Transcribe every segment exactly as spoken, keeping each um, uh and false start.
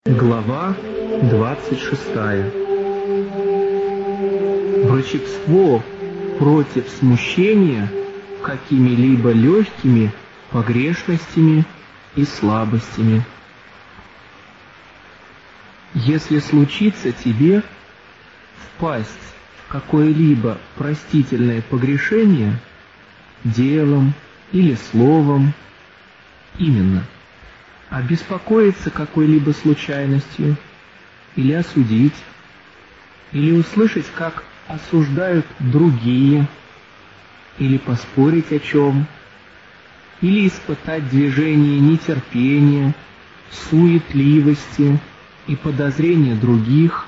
Глава двадцать шестая. Врачевство против смущения какими-либо легкими погрешностями и слабостями. Если случится тебе впасть в какое-либо простительное погрешение делом или словом, именно обеспокоиться какой-либо случайностью, или осудить, или услышать, как осуждают другие, или поспорить о чем, или испытать движение нетерпения, суетливости и подозрения других,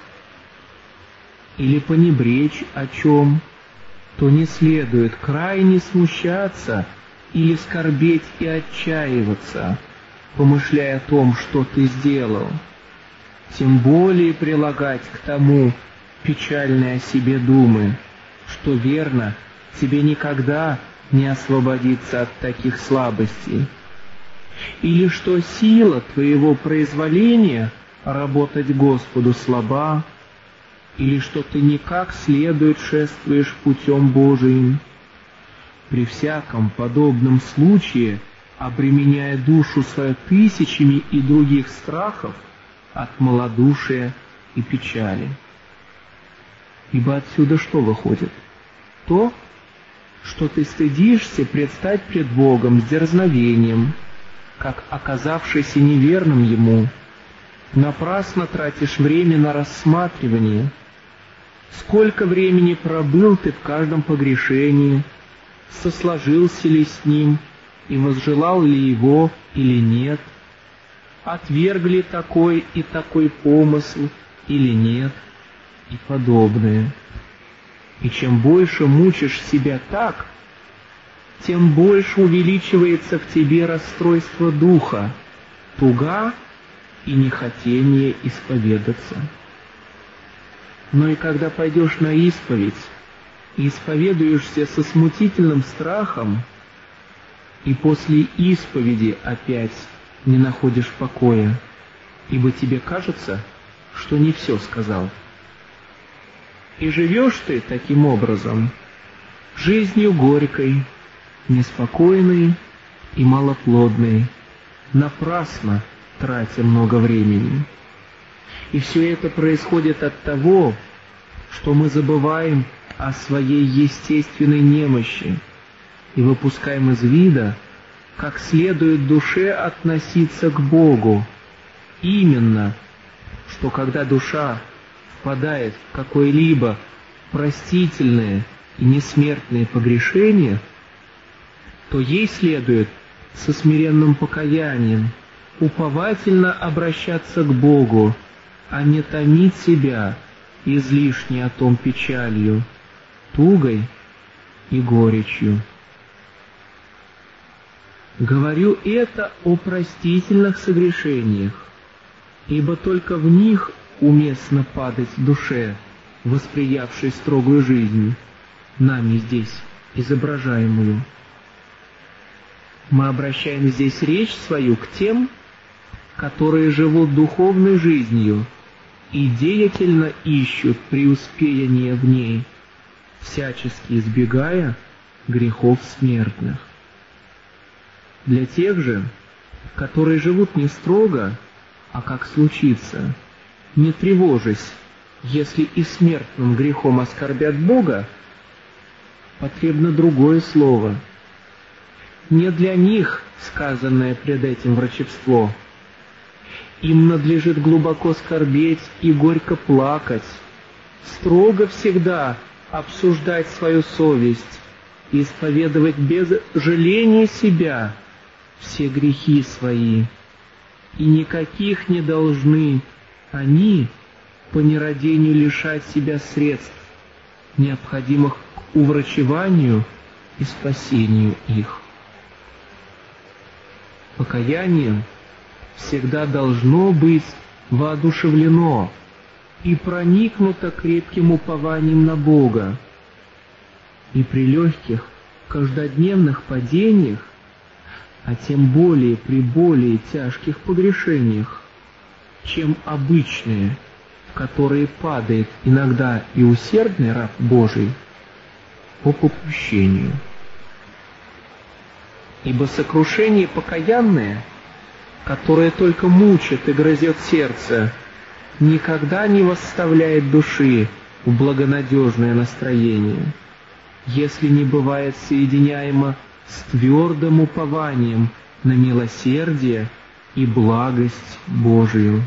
или понебречь о чем, то не следует крайне смущаться или скорбеть и отчаиваться, помышляя о том, что ты сделал, тем более прилагать к тому печальные о себе думы, что верно, тебе никогда не освободиться от таких слабостей, или что сила твоего произволения работать Господу слаба, или что ты никак следует шествуешь путем Божиим. При всяком подобном случае, обременяя душу свою тысячами и других страхов от малодушия и печали. Ибо отсюда что выходит? То, что ты стыдишься предстать пред Богом с дерзновением, как оказавшийся неверным Ему, напрасно тратишь время на рассматривание, сколько времени пробыл ты в каждом погрешении, сосложился ли с ним, и возжелал ли его или нет, отвергли такой и такой помысл или нет, и подобное. И чем больше мучишь себя так, тем больше увеличивается в тебе расстройство духа, туга и нехотение исповедаться. Но и когда пойдешь на исповедь и исповедуешься со смутительным страхом, и после исповеди опять не находишь покоя, ибо тебе кажется, что не все сказал. И живешь ты таким образом жизнью горькой, неспокойной и малоплодной, напрасно тратя много времени. И все это происходит от того, что мы забываем о своей естественной немощи и выпускаем из вида, как следует душе относиться к Богу. Именно, что когда душа впадает в какое-либо простительное и несмертное погрешение, то ей следует со смиренным покаянием уповательно обращаться к Богу, а не томить себя излишне о том печалью, тугой и горечью. Говорю это о простительных согрешениях, ибо только в них уместно падать душе, восприявшей строгую жизнь, нами здесь изображаемую. Мы обращаем здесь речь свою к тем, которые живут духовной жизнью и деятельно ищут преуспеяния в ней, всячески избегая грехов смертных. Для тех же, которые живут не строго, а как случится, не тревожась, если и смертным грехом оскорбят Бога, потребно другое слово. Не для них сказанное пред этим врачевство. Им надлежит глубоко скорбеть и горько плакать, строго всегда обсуждать свою совесть и исповедовать без жаления себя все грехи свои, и никаких не должны они по нерадению лишать себя средств, необходимых к уврачеванию и спасению их. Покаяние всегда должно быть воодушевлено и проникнуто крепким упованием на Бога, и при легких каждодневных падениях, а тем более при более тяжких погрешениях, чем обычные, в которые падает иногда и усердный раб Божий по попущению. Ибо сокрушение покаянное, которое только мучит и грызет сердце, никогда не восставляет души в благонадежное настроение, если не бывает соединяемо с твердым упованием на милосердие и благость Божию.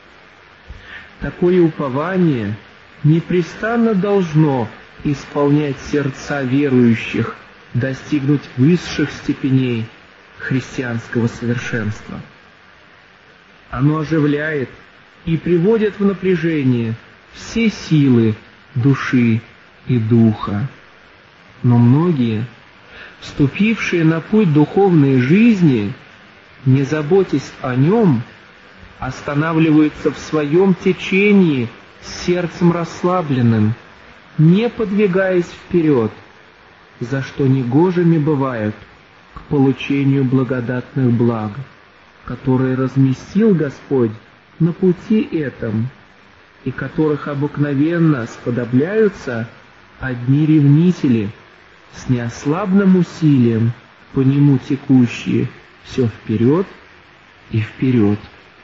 Такое упование непрестанно должно исполнять сердца верующих, достигнуть высших степеней христианского совершенства. Оно оживляет и приводит в напряжение все силы души и духа. Но многие, вступившие на путь духовной жизни, не заботясь о нем, останавливаются в своем течении с сердцем расслабленным, не подвигаясь вперед, за что негожими бывают к получению благодатных благ, которые разместил Господь на пути этом, и которых обыкновенно сподобляются одни ревнители, с неослабным усилием по нему текущие все вперед и вперед.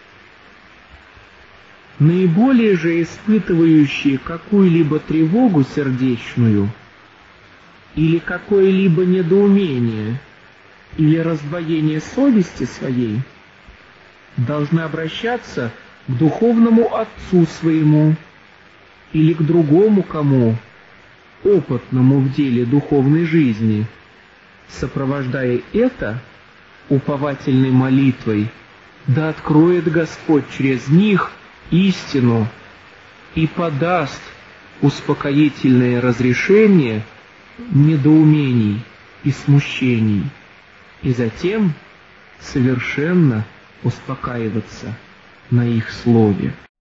Наиболее же испытывающие какую-либо тревогу сердечную или какое-либо недоумение или раздвоение совести своей должны обращаться к духовному отцу своему или к другому кому, опытному в деле духовной жизни, сопровождая это уповательной молитвой, да откроет Господь через них истину и подаст успокоительное разрешение недоумений и смущений, и затем совершенно успокаиваться на их слове.